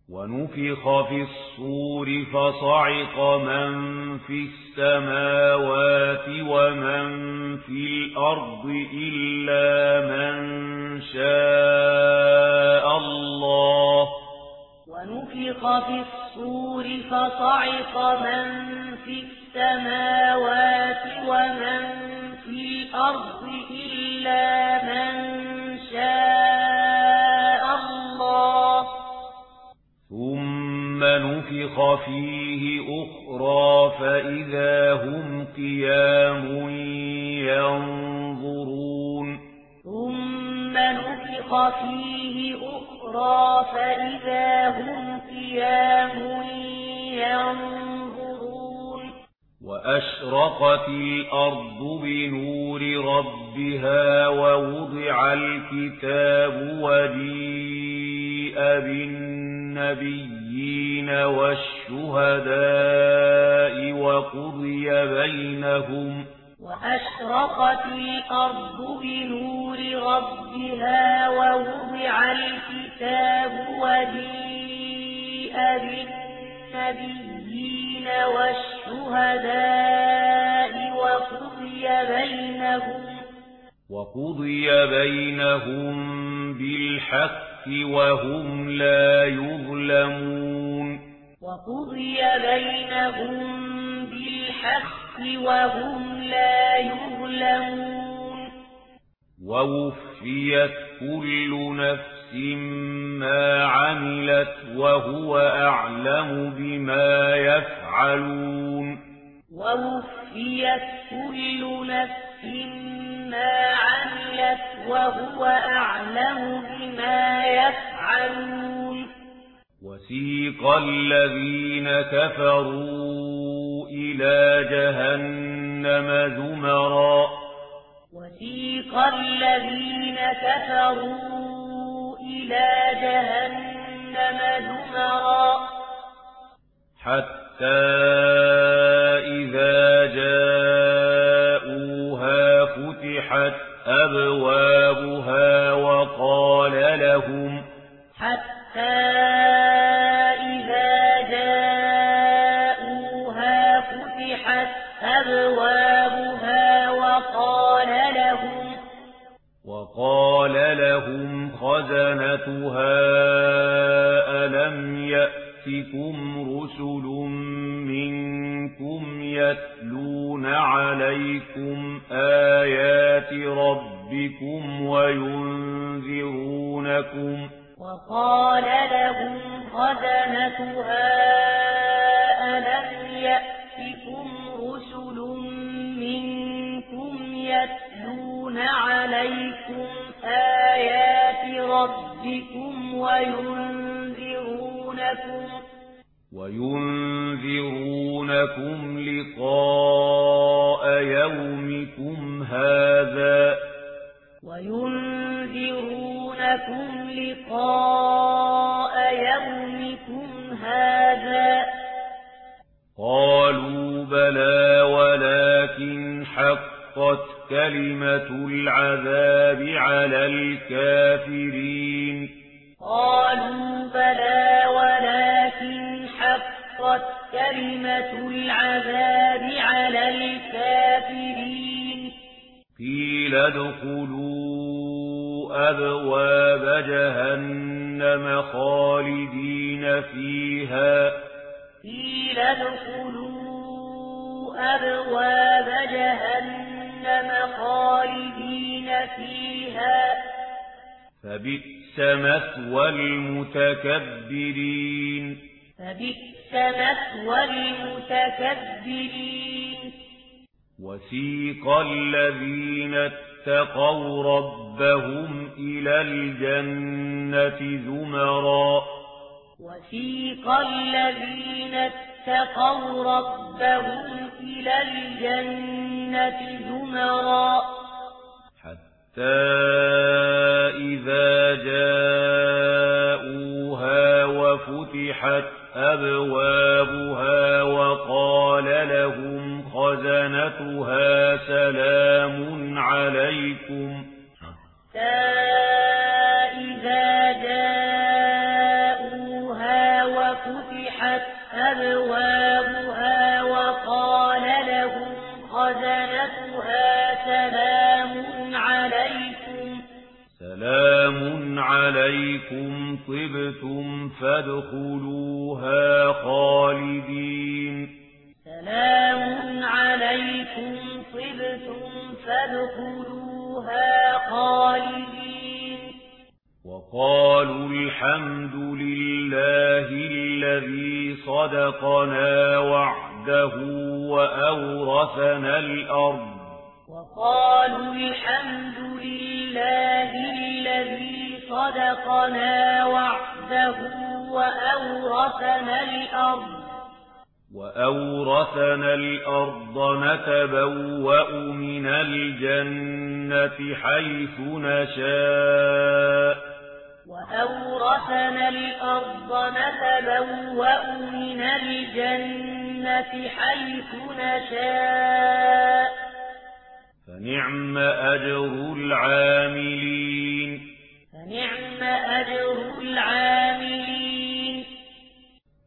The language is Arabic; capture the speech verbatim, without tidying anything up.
ونفخ في الصور فصعق من في السماوات ومن في الأرض إلا من شاء الله ونفخ في الصور فصعق من في السماوات ومن في الأرض إلا من شاء الله ثم نفخ فيه أخرى فإذا هم قيام ينظرون ثم نفخ فيه أخرى فإذا هم قيام ينظرون وأشرقت الأرض بنور ربها ووضع الكتاب وجيء بالنبيين والشهداء وقضي بينهم وأشرقت الأرض بنور ربها ووضع الكتاب وجيء بالنبيين والشهداء وقضي بينهم وقضي بينهم بالحق وهم لا يظلمون وقضي بينهم بالحق وهم لا يظلمون ووفيت كل نفس ما عملت وهو أعلم بما يفعلون ووفيت كل نفس ما عملت وهو أعلم بما يفعلون وسيق الذين كفروا إلى جهنم زمرا وسيق الذين كفروا إلى جهنم زمرا حتى إذا جاءوها فتحت أبوابها وقال لهم حتى إذا جاءوها فتحت أبوابها وقال لهم وقال لهم خزنتها ألم يأتكم رسل منكم يتلون عليكم آيات ربكم وينذرونكم وقال لهم خزنتها ألم يأتكم رسل منكم يتلون عليكم آيات ربكم وينذرونكم وينذرونكم لقاء يومكم هذا وينذرونكم لقاء يومكم هذا قالوا بلى ولكن حقت كلمة العذاب على الكافرين قالوا بلى ولكن حقت كلمة العذاب على الكافرين قيل ادخلوا أبواب جهنم خالدين فيها قيل ادخلوا أبواب جهنم خالدين فيها فبئس مثوى المتكبرين فبئس مثوى المتكبرين وسيق الذين اتقوا ربهم إلى الجنة زمرا وسيق الذين اتقوا ربهم إلى الجنة زمرا حتى إذا جاءوها وفتحت أبوابها وقال لهم خزنتها سلام عليكم حتى إذا جاءوها وفتحت أبوابها وقال لهم خزنتها سلام عليكم سلام عليكم طبتم فادخلوها خالدين سلام عليكم طبتم فادخلوها خالدين وقالوا الحمد لله الذي صدقنا وعده وأورثنا الأرض وقالوا الحمد لله الذي صدقنا وعده وأورثنا الأرض وأورثنا الأرض نتبوأ من الجنة حيث نشاء وأورثنا الأرض نتبوأ من الجنة حيث نشاء فنعم أجر العاملين فنعم أجر العاملين